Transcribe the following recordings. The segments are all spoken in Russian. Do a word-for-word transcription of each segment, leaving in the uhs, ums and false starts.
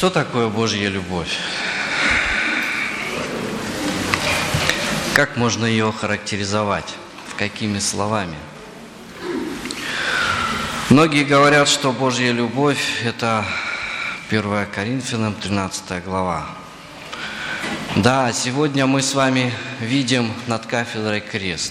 Что такое Божья любовь? Как можно ее характеризовать? В какими словами? Многие говорят, что Божья любовь – это первое Коринфянам, тринадцатая глава. Да, сегодня мы с вами видим над кафедрой крест.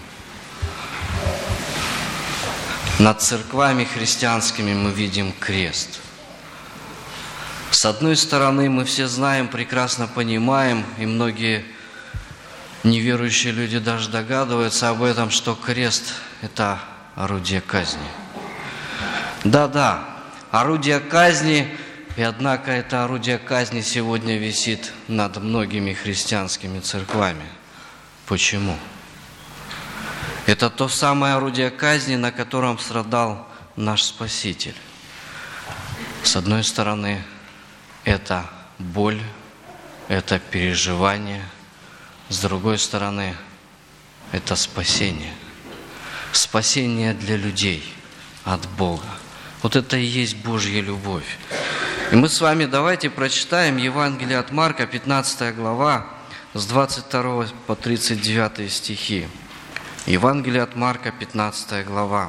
Над церквами христианскими мы видим крест. С одной стороны, мы все знаем, прекрасно понимаем, и многие неверующие люди даже догадываются об этом, что крест – это орудие казни. Да-да, орудие казни, и однако это орудие казни сегодня висит над многими христианскими церквами. Почему? Это то самое орудие казни, на котором страдал наш Спаситель. С одной стороны, это боль, это переживание. С другой стороны, это спасение. Спасение для людей от Бога. Вот это и есть Божья любовь. И мы с вами давайте прочитаем Евангелие от Марка, пятнадцатая глава, с двадцать второго по тридцать девятый стихи. Евангелие от Марка, пятнадцатая глава,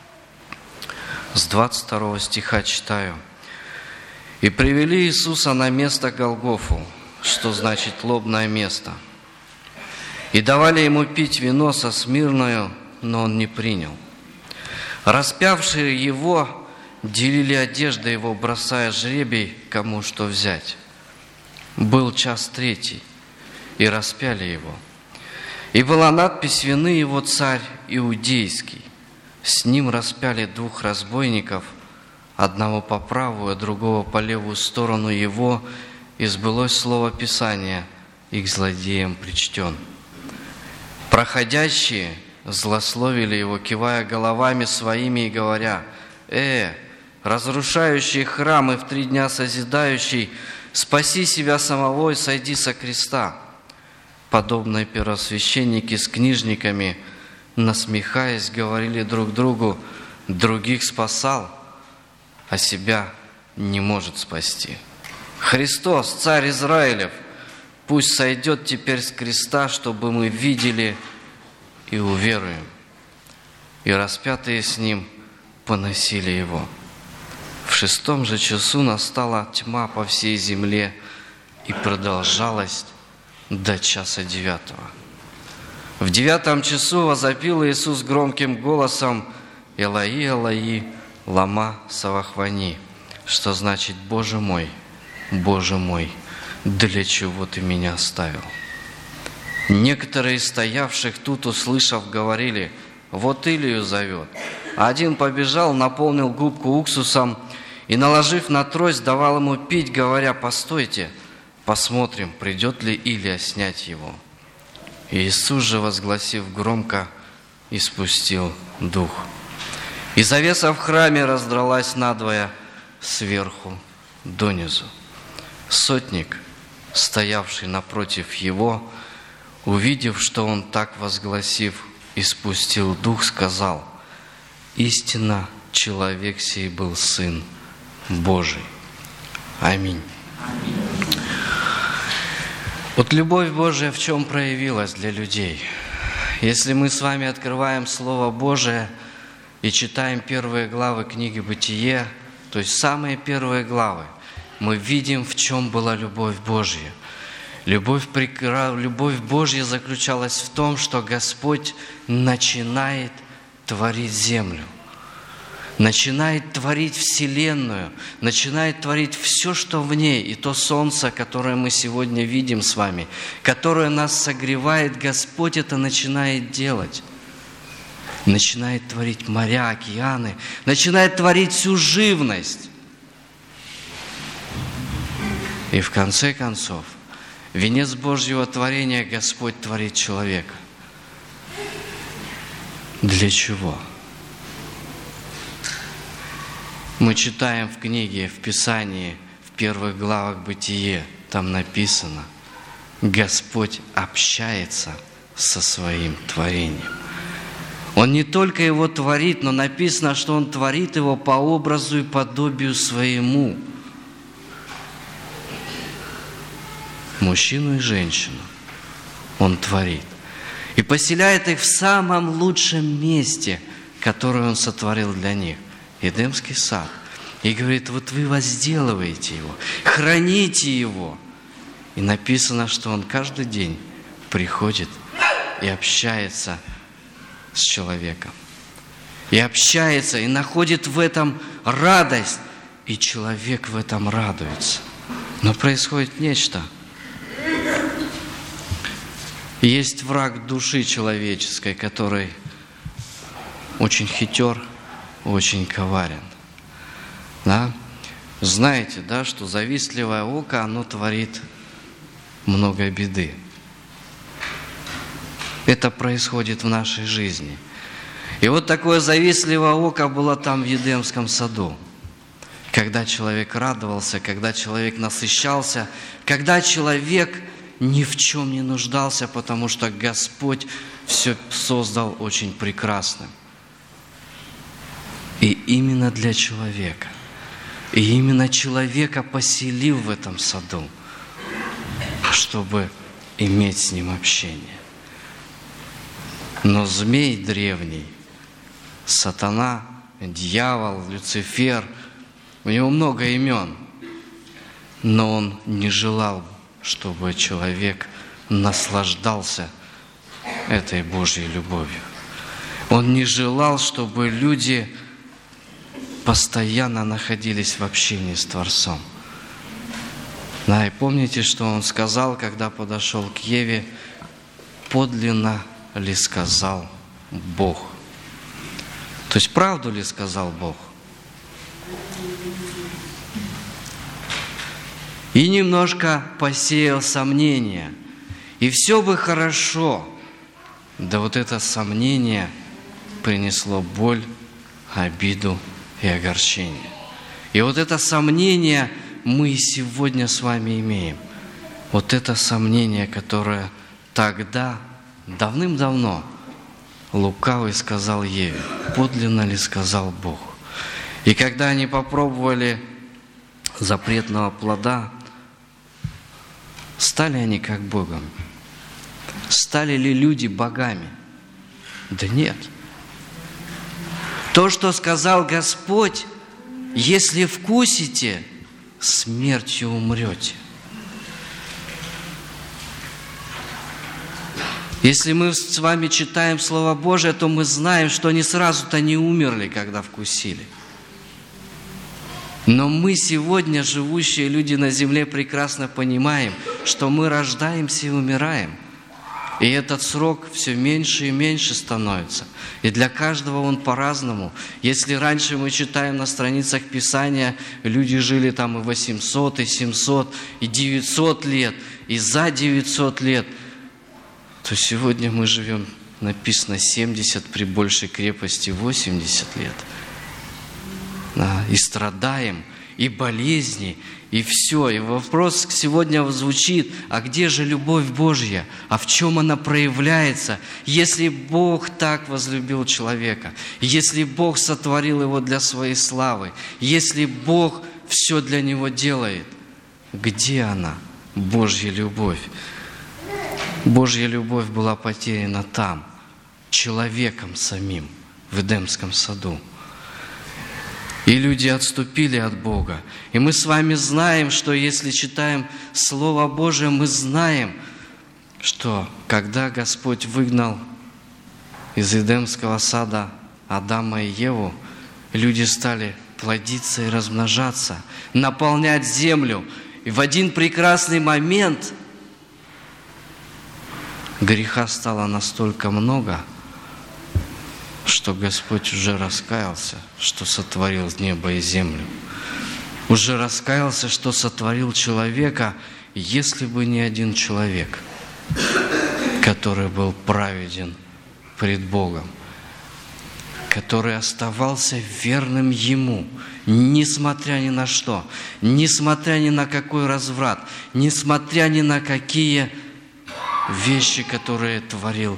с двадцать второго стиха читаю. «И привели Иисуса на место Голгофу», что значит лобное место. «И давали ему пить вино со смирною, но он не принял. Распявшие его делили одежды его, бросая жребий, кому что взять. Был час третий, и распяли его. И была надпись: вины его царь иудейский. С ним распяли двух разбойников, одного по правую, а другого по левую сторону его, и сбылось слово Писания, и к злодеям причтен. Проходящие злословили его, кивая головами своими и говоря: «Э, разрушающий храм и в три дня созидающий, спаси себя самого и сойди со креста». Подобные первосвященники с книжниками, насмехаясь, говорили друг другу: других спасал, а себя не может спасти. Христос, царь Израилев, пусть сойдет теперь с креста, чтобы мы видели и уверуем. И распятые с ним поносили его. В шестом же часу настала тьма по всей земле и продолжалась до часа девятого. В девятом часу возопил Иисус громким голосом: «Элои, Элои, лама савахвани», что значит: «Боже мой, Боже мой, для чего ты меня оставил?» Некоторые из стоявших тут, услышав, говорили: «Вот Илию зовет». А один побежал, наполнил губку уксусом и, наложив на трость, давал ему пить, говоря: «Постойте, посмотрим, придет ли Илия снять его». И Иисус же, возгласив громко, испустил дух. И завеса в храме раздралась надвое сверху донизу. Сотник, стоявший напротив его, увидев, что он так возгласив, испустил дух, сказал: «Истинно человек сей был Сын Божий». Аминь. Аминь. Вот любовь Божия в чем проявилась для людей? Если мы с вами открываем Слово Божие и читаем первые главы книги «Бытие», то есть самые первые главы, мы видим, в чем была любовь Божья. Любовь, любовь Божья заключалась в том, что Господь начинает творить землю, начинает творить вселенную, начинает творить все, что в ней, и то солнце, которое мы сегодня видим с вами, которое нас согревает, Господь это начинает делать. Начинает творить моря, океаны, начинает творить всю живность. И в конце концов, венец Божьего творения Господь творит человека. Для чего? Мы читаем в книге, в Писании, в первых главах Бытие, там написано: Господь общается со своим творением. Он не только его творит, но написано, что Он творит его по образу и подобию своему. мужчину и женщину Он творит. И поселяет их в самом лучшем месте, которое Он сотворил для них. Эдемский сад. И говорит, вот вы возделываете его, храните его. И написано, что Он каждый день приходит и общается с человеком. И общается, и находит в этом радость. И человек в этом радуется. Но происходит нечто. Есть враг души человеческой, который очень хитер, очень коварен. Да? Знаете, да, что завистливое око, оно творит много беды. Это происходит в нашей жизни. И вот такое завистливое око было там в Едемском саду. Когда человек радовался, когда человек насыщался, когда человек ни в чем не нуждался, потому что Господь все создал очень прекрасным. И именно для человека. И именно человека поселил в этом саду, чтобы иметь с ним общение. Но змей древний, сатана, дьявол, Люцифер, у него много имен, но он не желал, чтобы человек наслаждался этой Божьей любовью. Он не желал, чтобы люди постоянно находились в общении с Творцом. Да, и помните, что он сказал, когда подошел к Еве, подлинно ли сказал Бог? То есть правду ли сказал Бог? И немножко посеял сомнения. И все бы хорошо. Да вот это сомнение принесло боль, обиду и огорчение. И вот это сомнение мы сегодня с вами имеем. Вот это сомнение, которое тогда, давным-давно, лукавый сказал Еве, подлинно ли сказал Бог. И когда они попробовали запретного плода, стали они как Богом? Стали ли люди богами? Да нет. То, что сказал Господь, если вкусите, смертью умрете. Если мы с вами читаем Слово Божие, то мы знаем, что они сразу-то не умерли, когда вкусили. Но мы сегодня, живущие люди на земле, прекрасно понимаем, что мы рождаемся и умираем. И этот срок все меньше и меньше становится. И для каждого он по-разному. Если раньше мы читаем на страницах Писания, люди жили там и восемьсот, и семьсот, и девятьсот лет, и за девятьсот лет, то сегодня мы живем, написано, семьдесят, при большей крепости восемьдесят лет. Да, и страдаем, и болезни, и все. И вопрос сегодня звучит, а где же любовь Божья? А в чем она проявляется? Если Бог так возлюбил человека, если Бог сотворил его для своей славы, если Бог все для него делает, где она, Божья любовь? Божья любовь была потеряна там, человеком самим, в Эдемском саду. И люди отступили от Бога. И мы с вами знаем, что если читаем Слово Божие, мы знаем, что когда Господь выгнал из Эдемского сада Адама и Еву, люди стали плодиться и размножаться, наполнять землю. И в один прекрасный момент греха стало настолько много, что Господь уже раскаялся, что сотворил небо и землю. Уже раскаялся, что сотворил человека, если бы не один человек, который был праведен пред Богом, который оставался верным Ему, несмотря ни на что, несмотря ни на какой разврат, несмотря ни на какие вещи, которые творил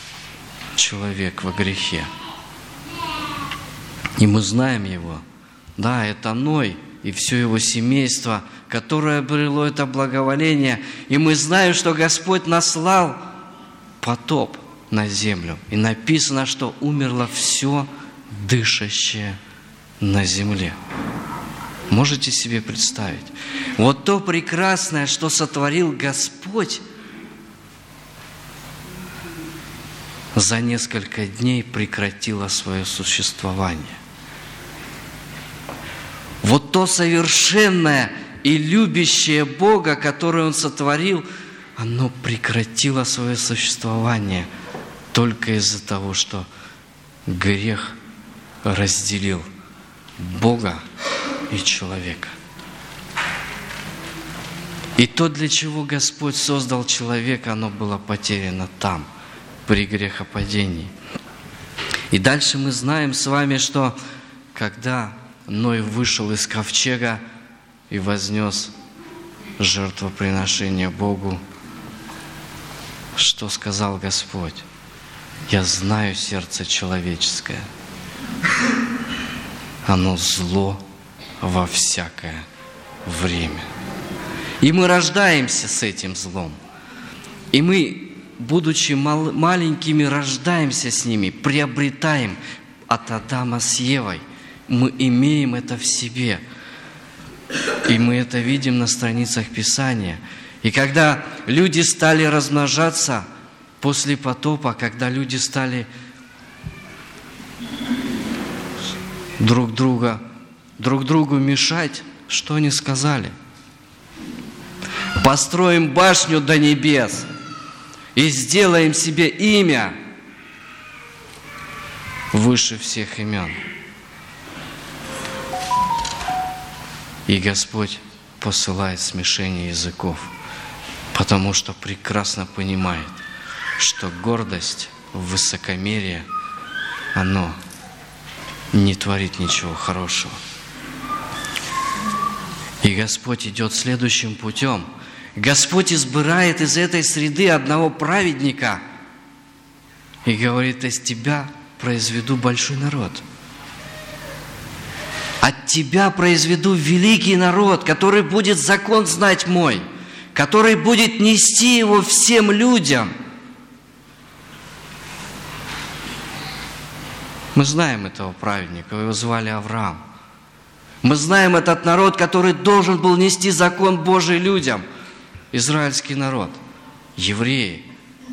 человек во грехе. И мы знаем его Да, это Ной и все его семейство, которое обрело это благоволение. И мы знаем, что Господь наслал потоп на землю. И написано, что умерло все дышащее на земле. Можете себе представить? Вот то прекрасное, что сотворил Господь, за несколько дней прекратило свое существование. Вот то совершенное и любящее Бога, которое Он сотворил, оно прекратило свое существование только из-за того, что грех разделил Бога и человека. И то, для чего Господь создал человека, оно было потеряно там, при грехопадении. И дальше мы знаем с вами, что когда Ной вышел из ковчега и вознес жертвоприношение Богу, что сказал Господь? Я знаю сердце человеческое. Оно зло во всякое время. И мы рождаемся с этим злом. И мы, будучи мал- маленькими, рождаемся с ними, приобретаем от Адама с Евой. Мы имеем это в себе. И мы это видим на страницах Писания. И когда люди стали размножаться после потопа, когда люди стали друг друга, друг другу мешать, что они сказали? Построим башню до небес и сделаем себе имя выше всех имен. И Господь посылает смешение языков, потому что прекрасно понимает, что гордость, высокомерие, оно не творит ничего хорошего. И Господь идет следующим путем. Господь избирает из этой среды одного праведника и говорит: из тебя произведу большой народ. От тебя произведу великий народ, который будет закон знать мой, который будет нести его всем людям. Мы знаем этого праведника, его звали Авраам. Мы знаем этот народ, который должен был нести закон Божий людям. Израильский народ, евреи.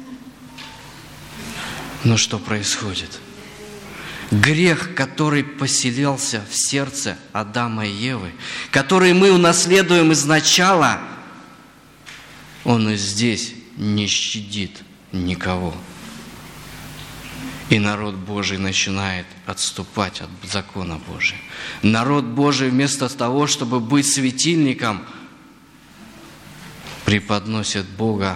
Но что происходит? Грех, который поселился в сердце Адама и Евы, который мы унаследуем изначала, он и здесь не щадит никого. И народ Божий начинает отступать от закона Божия. Народ Божий вместо того, чтобы быть светильником, преподносит Бога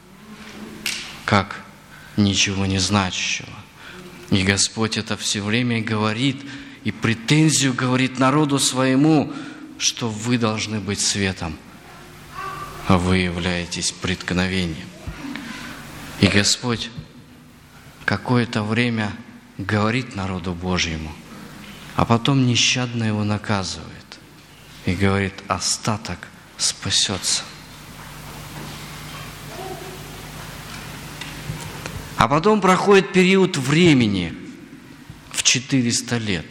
как ничего не значащего. И Господь это все время говорит, и претензию говорит народу своему, что вы должны быть светом, а вы являетесь преткновением. И Господь какое-то время говорит народу Божьему, а потом нещадно его наказывает и говорит: остаток спасется. А потом проходит период времени в четыреста лет,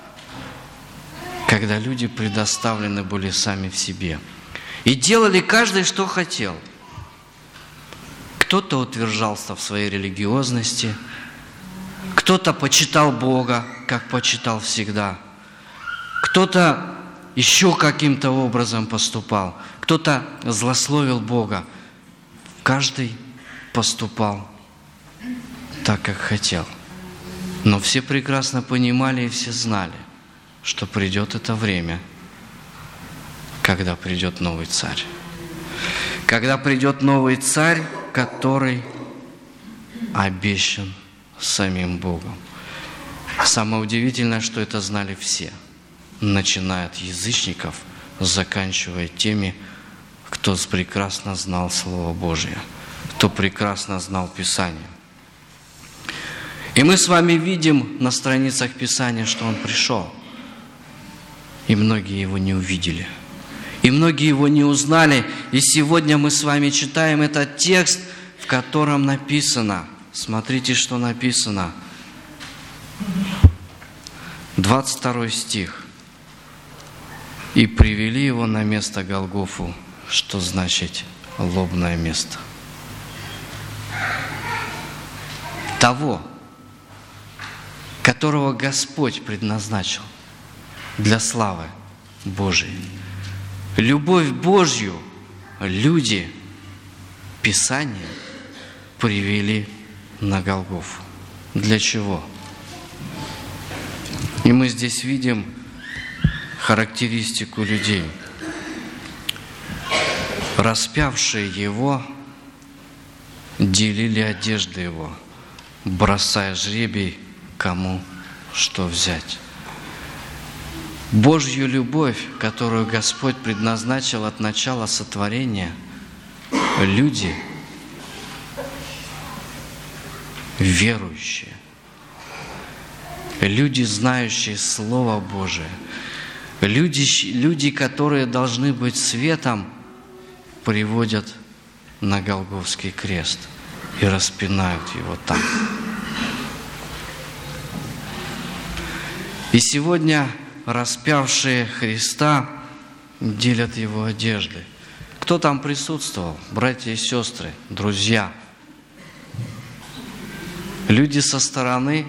когда люди предоставлены были сами в себе и делали каждый, что хотел. Кто-то утверждался в своей религиозности, кто-то почитал Бога, как почитал всегда, кто-то еще каким-то образом поступал, кто-то злословил Бога. Каждый поступал так, как хотел. Но все прекрасно понимали и все знали, что придет это время, когда придет новый царь. Когда придет новый царь, который обещан самим Богом. Самое удивительное, что это знали все, начиная от язычников, заканчивая теми, кто прекрасно знал Слово Божие, кто прекрасно знал Писание. И мы с вами видим на страницах Писания, что Он пришел. И многие его не увидели. И многие его не узнали. И сегодня мы с вами читаем этот текст, в котором написано, смотрите, что написано. двадцать второй стих. «И привели его на место Голгофу», что значит лобное место. Того, которого Господь предназначил для славы Божией. Любовь Божью люди Писания привели на Голгофу. Для чего? И мы здесь видим характеристику людей. Распявшие его делили одежды его, бросая жребий, кому что взять. Божью любовь, которую Господь предназначил от начала сотворения, люди, верующие, люди, знающие Слово Божие, люди, люди, которые должны быть светом, приводят на Голгофский крест и распинают его там. И сегодня распявшие Христа делят его одежды. Кто там присутствовал? Братья и сестры, друзья. Люди со стороны?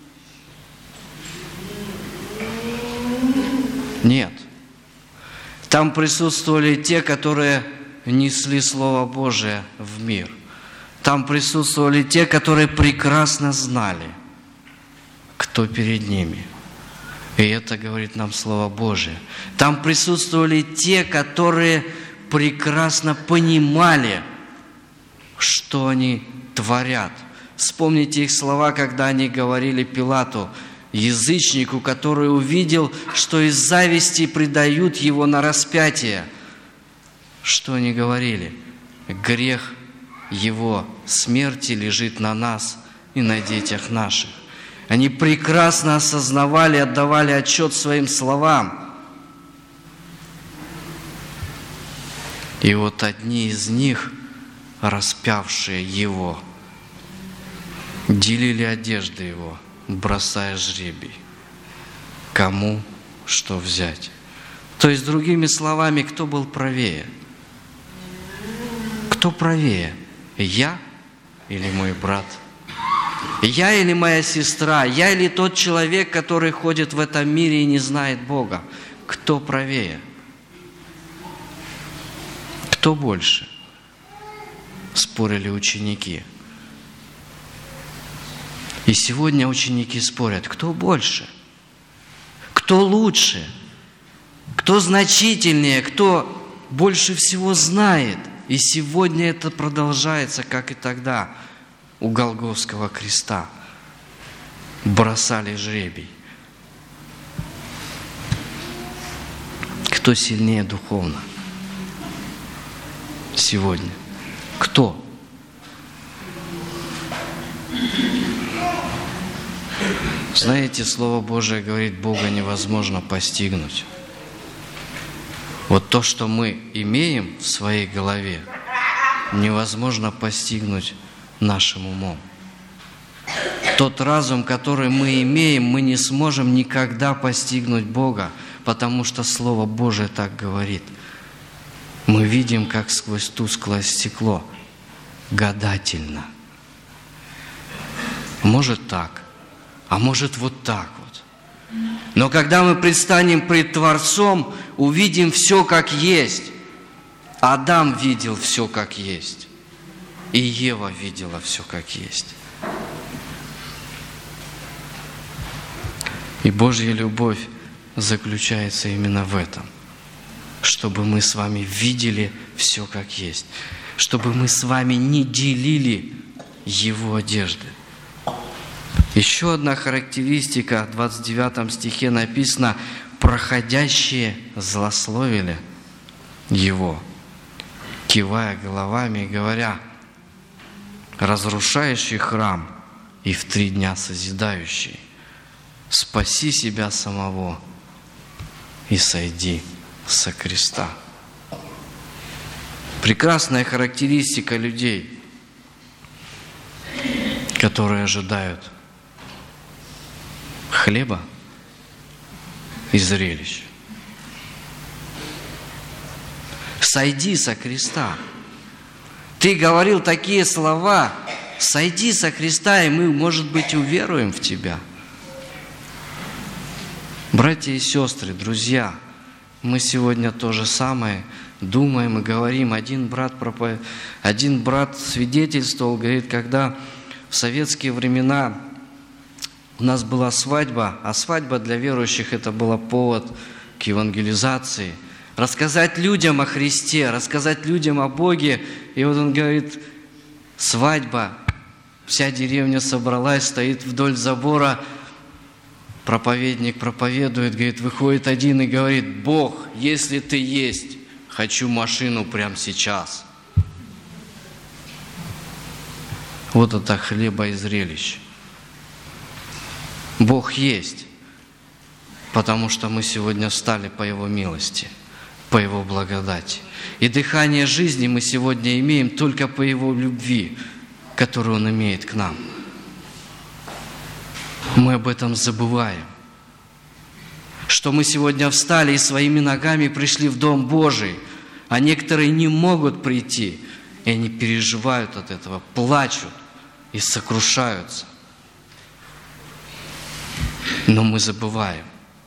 Нет. Там присутствовали те, которые несли Слово Божие в мир. Там присутствовали те, которые прекрасно знали, кто перед ними. И это говорит нам Слово Божие. Там присутствовали те, которые прекрасно понимали, что они творят. Вспомните их слова, когда они говорили Пилату, язычнику, который увидел, что из зависти предают его на распятие. Что они говорили? Грех его смерти лежит на нас и на детях наших. Они прекрасно осознавали, отдавали отчет своим словам. И вот одни из них, распявшие его, делили одежды его, бросая жребий, кому что взять. То есть, другими словами, кто был правее? Кто правее? Я или мой брат? Я или моя сестра? Я или тот человек, который ходит в этом мире и не знает Бога? Кто правее? Кто больше? Спорили ученики. И сегодня ученики спорят, кто больше? Кто лучше? Кто значительнее? Кто больше всего знает? И сегодня это продолжается, как и тогда, у Голгофского креста. Бросали жребий. Кто сильнее духовно? Сегодня. Кто? Знаете, Слово Божие говорит, Бога невозможно постигнуть. Вот то, что мы имеем в своей голове, невозможно постигнуть нашим умом. Тот разум, который мы имеем, мы не сможем никогда постигнуть Бога, потому что Слово Божие так говорит. Мы видим, как сквозь тусклое стекло, гадательно. Может так, а может вот так вот. Но когда мы предстанем пред Творцом, увидим все как есть. Адам видел все как есть. И Ева видела все как есть. И Божья любовь заключается именно в этом. Чтобы мы с вами видели все как есть. Чтобы мы с вами не делили Его одежды. Еще одна характеристика, в двадцать девятом стихе написано, проходящие злословили Его, кивая головами и говоря, разрушающий храм и в три дня созидающий, спаси себя самого и сойди со креста. Прекрасная характеристика людей, которые ожидают хлеба и зрелищ. Сойди со креста. Ты говорил такие слова, сойди со креста, и мы, может быть, уверуем в Тебя. Братья и сестры, друзья, мы сегодня то же самое думаем и говорим. Один брат, пропо... Один брат свидетельствовал, говорит, когда в советские времена у нас была свадьба, а свадьба для верующих это был повод к евангелизации, рассказать людям о Христе, рассказать людям о Боге. И вот он говорит, свадьба, вся деревня собралась, стоит вдоль забора, проповедник проповедует, говорит, выходит один и говорит, Бог, если Ты есть, хочу машину прямо сейчас. Вот это хлеба и зрелище. Бог есть, потому что мы сегодня встали по Его милости, по Его благодати. И дыхание жизни мы сегодня имеем только по Его любви, которую Он имеет к нам. Мы об этом забываем, что мы сегодня встали и своими ногами пришли в Дом Божий, а некоторые не могут прийти, и они переживают от этого, плачут и сокрушаются. Но мы забываем.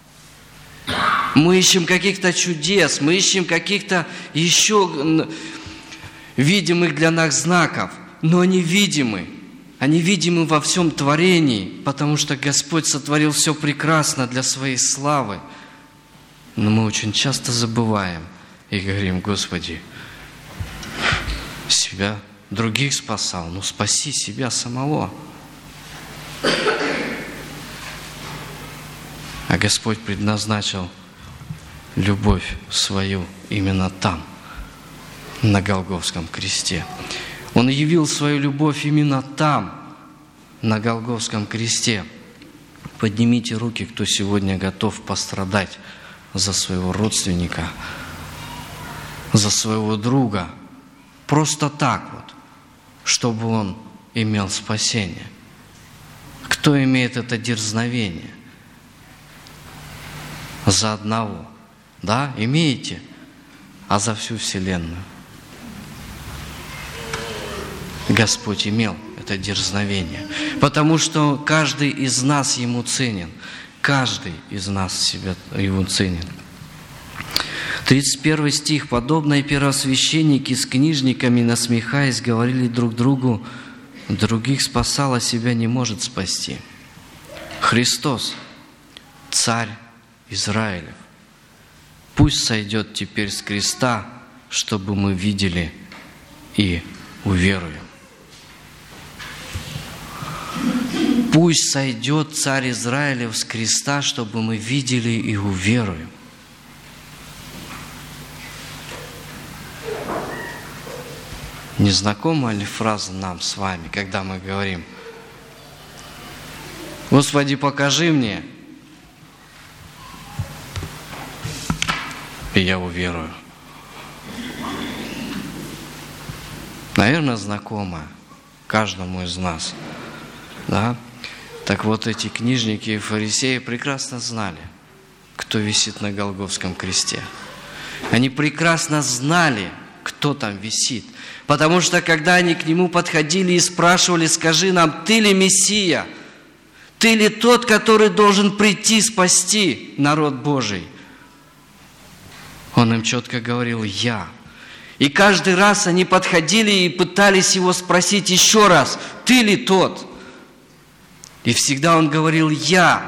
Мы ищем каких-то чудес, мы ищем каких-то еще видимых для нас знаков, но они видимы. Они видимы во всем творении, потому что Господь сотворил все прекрасно для Своей славы. Но мы очень часто забываем и говорим, Господи, себя, других спасал, но спаси себя самого. А Господь предназначил любовь свою именно там, на Голгофском кресте. Он явил свою любовь именно там, на Голгофском кресте. Поднимите руки, кто сегодня готов пострадать за своего родственника, за своего друга, просто так вот, чтобы он имел спасение. Кто имеет это дерзновение? За одного, да, имеете, а за всю вселенную. Господь имел это дерзновение, потому что каждый из нас Ему ценен, каждый из нас себя Его ценен. тридцать первый стих. «Подобно и первосвященники с книжниками, насмехаясь, говорили друг другу, других спасал, а себя не может спасти. Христос, Царь Израилев, пусть сойдет теперь с креста, чтобы мы видели и уверуем». Пусть сойдет Царь Израилев с креста, чтобы мы видели и уверуем. Не знакома ли фраза нам с вами, когда мы говорим: «Господи, покажи мне, и я уверую». Наверное, знакома каждому из нас. Да? Так вот, эти книжники и фарисеи прекрасно знали, кто висит на Голгофском кресте. Они прекрасно знали, кто там висит. Потому что, когда они к нему подходили и спрашивали: «Скажи нам, ты ли Мессия? Ты ли тот, который должен прийти спасти народ Божий?» Он им четко говорил: «Я». И каждый раз они подходили и пытались его спросить еще раз: «Ты ли тот?» И всегда он говорил: «Я».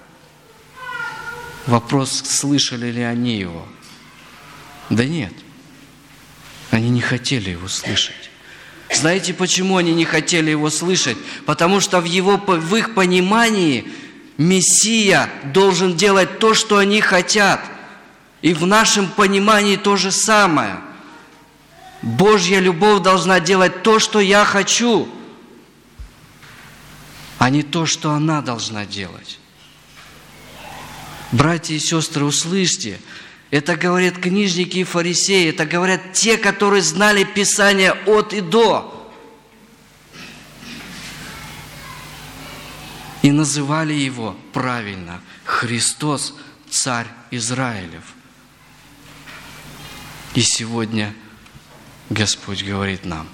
Вопрос, слышали ли они его? Да нет. Они не хотели его слышать. Знаете, почему они не хотели его слышать? Потому что в, его, в их понимании Мессия должен делать то, что они хотят. И в нашем понимании то же самое. Божья любовь должна делать то, что я хочу, а не то, что она должна делать. Братья и сестры, услышьте, это говорят книжники и фарисеи, это говорят те, которые знали Писание от и до. И называли Его правильно: Христос, Царь Израилев. И сегодня Господь говорит нам: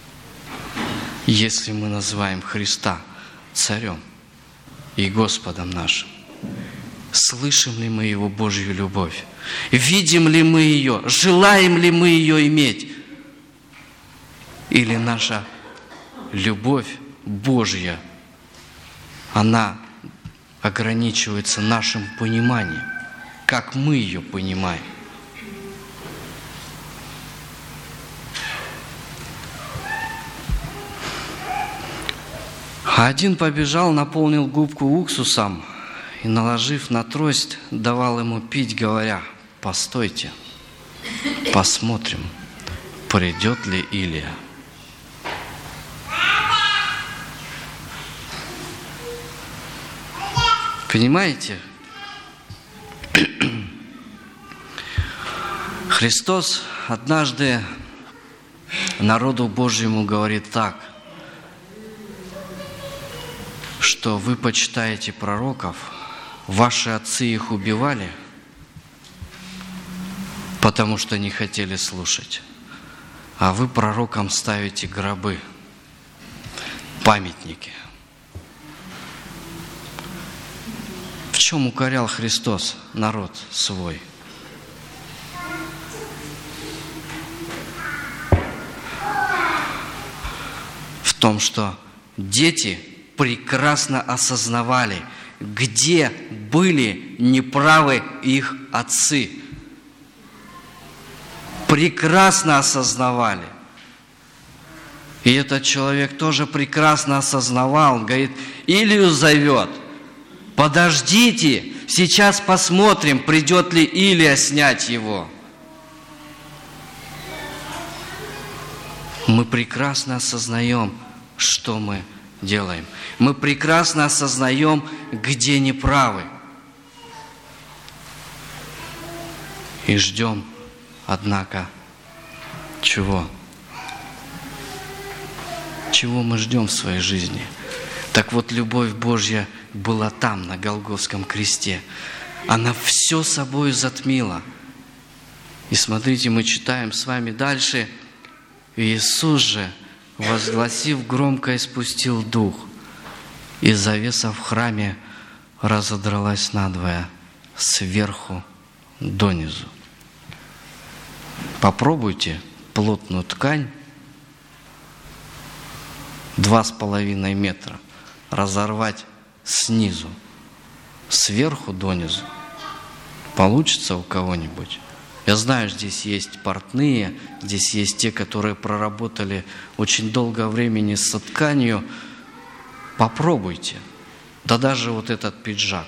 если мы называем Христа Царем и Господом нашим, слышим ли мы Его Божью любовь? Видим ли мы ее? Желаем ли мы ее иметь? Или наша любовь Божья, она ограничивается нашим пониманием, как мы ее понимаем? А один побежал, наполнил губку уксусом и, наложив на трость, давал ему пить, говоря: постойте, посмотрим, придет ли Илия. Понимаете? Христос однажды народу Божьему говорит так, что вы почитаете пророков, ваши отцы их убивали, потому что не хотели слушать, а вы пророкам ставите гробы, памятники. В чем укорял Христос народ свой? В том, что дети прекрасно осознавали, где были неправы их отцы. Прекрасно осознавали. И этот человек тоже прекрасно осознавал. Он говорит: Илию зовет. Подождите, сейчас посмотрим, придет ли Илия снять его. Мы прекрасно осознаем, что мы делаем. Мы прекрасно осознаем, где неправы. И ждем, однако, чего? Чего мы ждем в своей жизни? Так вот, любовь Божья была там, на Голгофском кресте. Она все собой затмила. И смотрите, мы читаем с вами дальше. Иисус же, возгласив громко, испустил дух, и завеса в храме разодралась надвое, сверху донизу. Попробуйте плотную ткань два с половиной метра разорвать снизу, сверху донизу. Получится у кого-нибудь? Я знаю, здесь есть портные, здесь есть те, которые проработали очень долгое времени с тканью. Попробуйте. Да даже вот этот пиджак.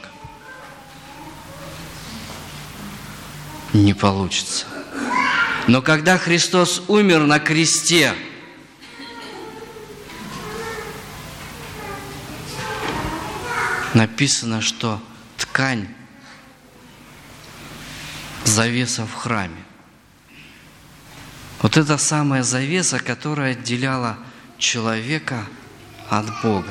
Не получится. Но когда Христос умер на кресте, написано, что ткань, завеса в храме. Вот это самая завеса, которая отделяла человека от Бога.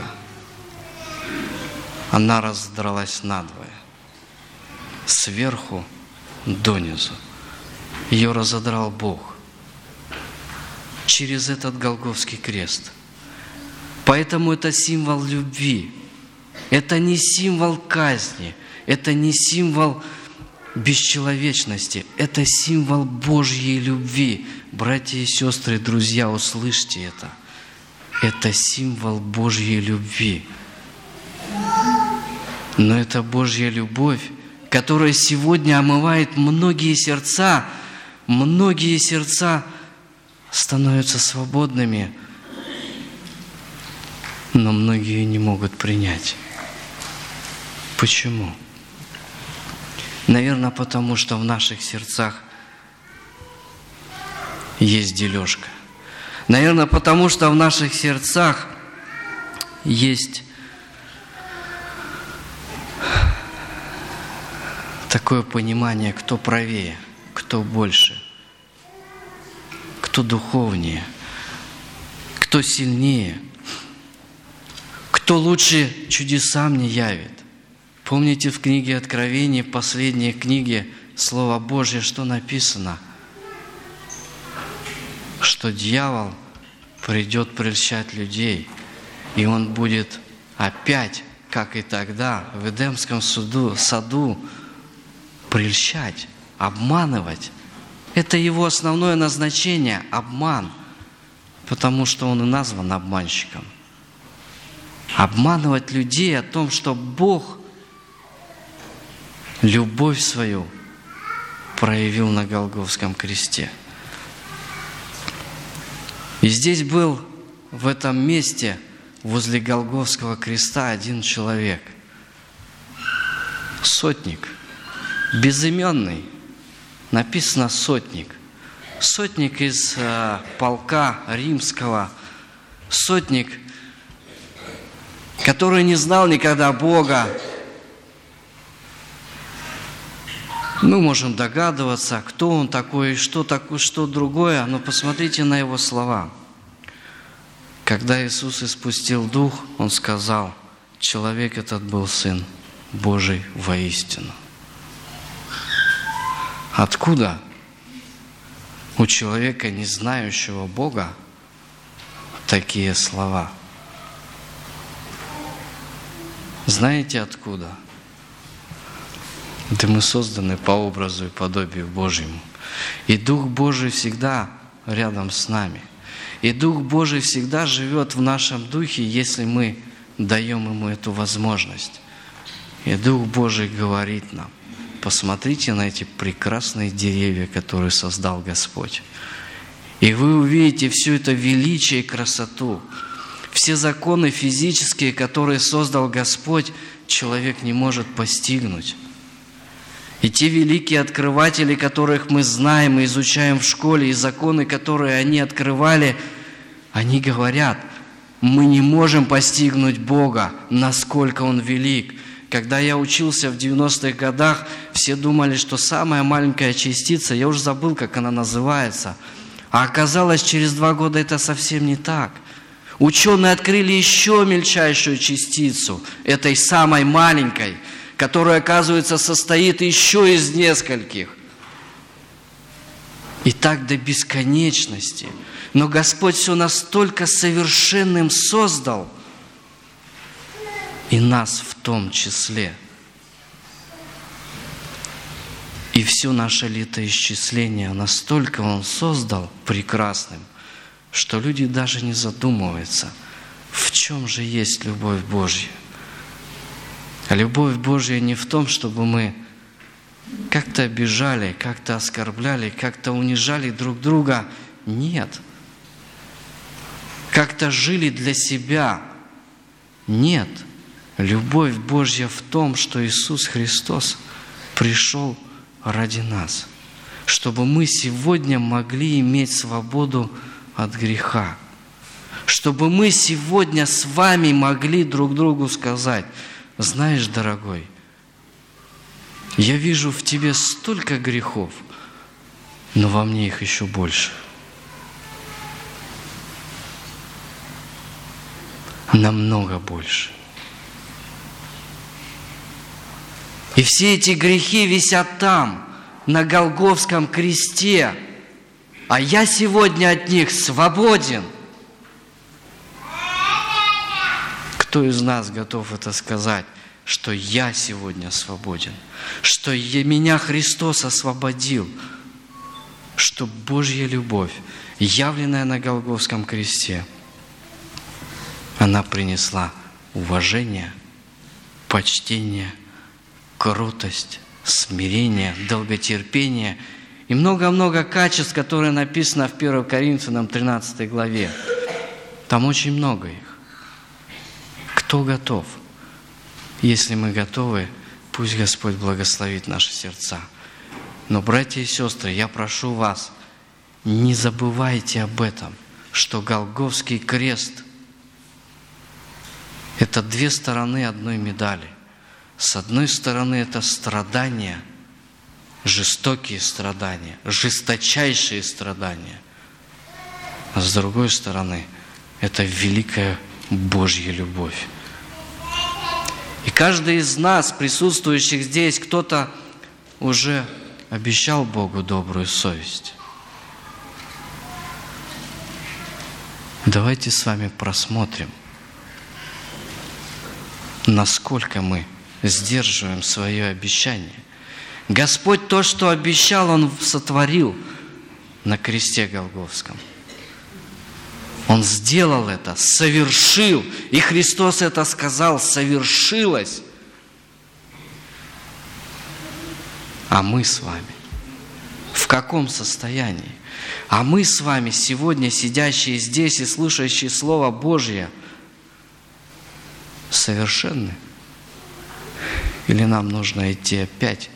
Она раздралась надвое, сверху донизу. Ее разодрал Бог через этот Голгофский крест. Поэтому это символ любви. Это не символ казни, это не символ бесчеловечности, это символ Божьей любви. Братья и сестры, друзья, услышьте это. Это символ Божьей любви. Но это Божья любовь, которая сегодня омывает многие сердца. Многие сердца становятся свободными, но многие не могут принять. Почему? Наверное, потому что в наших сердцах есть дележка. Наверное, потому что в наших сердцах есть такое понимание, кто правее, кто больше, кто духовнее, кто сильнее, кто лучше чудеса мне явит. Помните, в книге Откровения, в последней книге Слова Божье, что написано? Что дьявол придет прельщать людей, и он будет опять, как и тогда, в Эдемском суду, саду, прельщать, обманывать. Это его основное назначение – обман, потому что он и назван обманщиком. Обманывать людей о том, что Бог любовь свою проявил на Голгофском кресте. И здесь был в этом месте, возле Голгофского креста, один человек. Сотник. Безыменный. Написано сотник. Сотник из э, полка римского. Сотник, который не знал никогда Бога. Мы можем догадываться, кто он такой, что такое, что другое, но посмотрите на его слова. Когда Иисус испустил Дух, Он сказал: человек этот был Сын Божий воистину. Откуда у человека, не знающего Бога, такие слова? Знаете откуда? Да мы созданы по образу и подобию Божьему. И Дух Божий всегда рядом с нами. И Дух Божий всегда живет в нашем духе, если мы даем Ему эту возможность. И Дух Божий говорит нам: посмотрите на эти прекрасные деревья, которые создал Господь. И вы увидите всю это величие и красоту. Все законы физические, которые создал Господь, человек не может постигнуть. И те великие открыватели, которых мы знаем и изучаем в школе, и законы, которые они открывали, они говорят: мы не можем постигнуть Бога, насколько Он велик. Когда я учился в девяностых годах, все думали, что самая маленькая частица, я уже забыл, как она называется, а оказалось, через два года это совсем не так. Ученые открыли еще мельчайшую частицу, этой самой маленькой, которая, оказывается, состоит еще из нескольких. И так до бесконечности. Но Господь все настолько совершенным создал, и нас в том числе. И все наше летоисчисление настолько Он создал прекрасным, что люди даже не задумываются, в чем же есть любовь Божья. А любовь Божья не в том, чтобы мы как-то обижали, как-то оскорбляли, как-то унижали друг друга. Нет. Как-то жили для себя. Нет. Любовь Божья в том, что Иисус Христос пришел ради нас, чтобы мы сегодня могли иметь свободу от греха, чтобы мы сегодня с вами могли друг другу сказать: знаешь, дорогой, я вижу в тебе столько грехов, но во мне их еще больше. Намного больше. И все эти грехи висят там, на Голгофском кресте, а я сегодня от них свободен. Кто из нас готов это сказать, что я сегодня свободен, что я, меня Христос освободил, что Божья любовь, явленная на Голгофском кресте, она принесла уважение, почтение, кротость, смирение, долготерпение и много-много качеств, которые написано в первой Коринфянам тринадцатой главе. Там очень много их. Кто готов? Если мы готовы, пусть Господь благословит наши сердца. Но, братья и сестры, я прошу вас, не забывайте об этом, что Голгофский крест – это две стороны одной медали. С одной стороны, это страдания жестокие страдания, жесточайшие страдания. А с другой стороны, это великая Божья любовь. И каждый из нас, присутствующих здесь, кто-то уже обещал Богу добрую совесть. Давайте с вами просмотрим, насколько мы сдерживаем свое обещание. Господь то, что обещал, Он сотворил на кресте Голгофском. Он сделал это, совершил. И Христос это сказал, совершилось. А мы с вами в каком состоянии? А мы с вами сегодня, сидящие здесь и слушающие Слово Божье, совершенны? Или нам нужно идти опять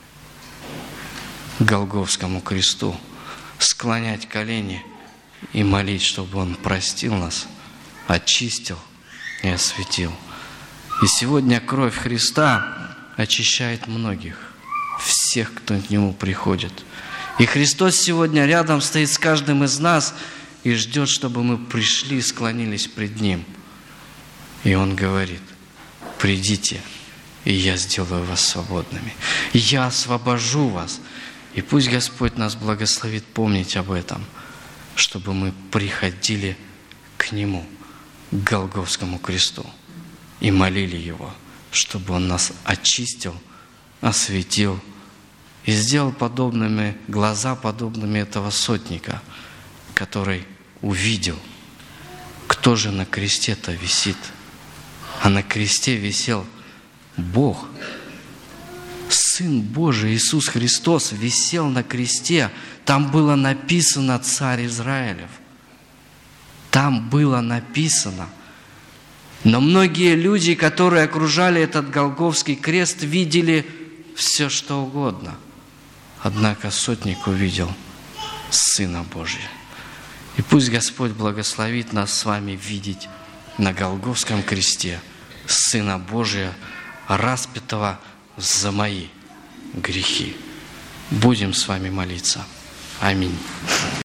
к Голгофскому кресту, склонять колени и молить, чтобы Он простил нас, очистил и осветил? И сегодня кровь Христа очищает многих, всех, кто к Нему приходит. И Христос сегодня рядом стоит с каждым из нас и ждет, чтобы мы пришли и склонились пред Ним. И Он говорит: придите, и я сделаю вас свободными. Я освобожу вас. И пусть Господь нас благословит помнить об этом, чтобы мы приходили к Нему, к Голгофскому кресту, и молили Его, чтобы Он нас очистил, осветил и сделал подобными, глаза подобными этого сотника, который увидел, кто же на кресте-то висит. А на кресте висел Бог, Сын Божий Иисус Христос висел на кресте. Там было написано «Царь Израилев». Там было написано. Но многие люди, которые окружали этот Голгофский крест, видели все, что угодно. Однако сотник увидел Сына Божия. И пусть Господь благословит нас с вами видеть на Голгофском кресте Сына Божия, распятого за мои грехи. Будем с вами молиться. Аминь.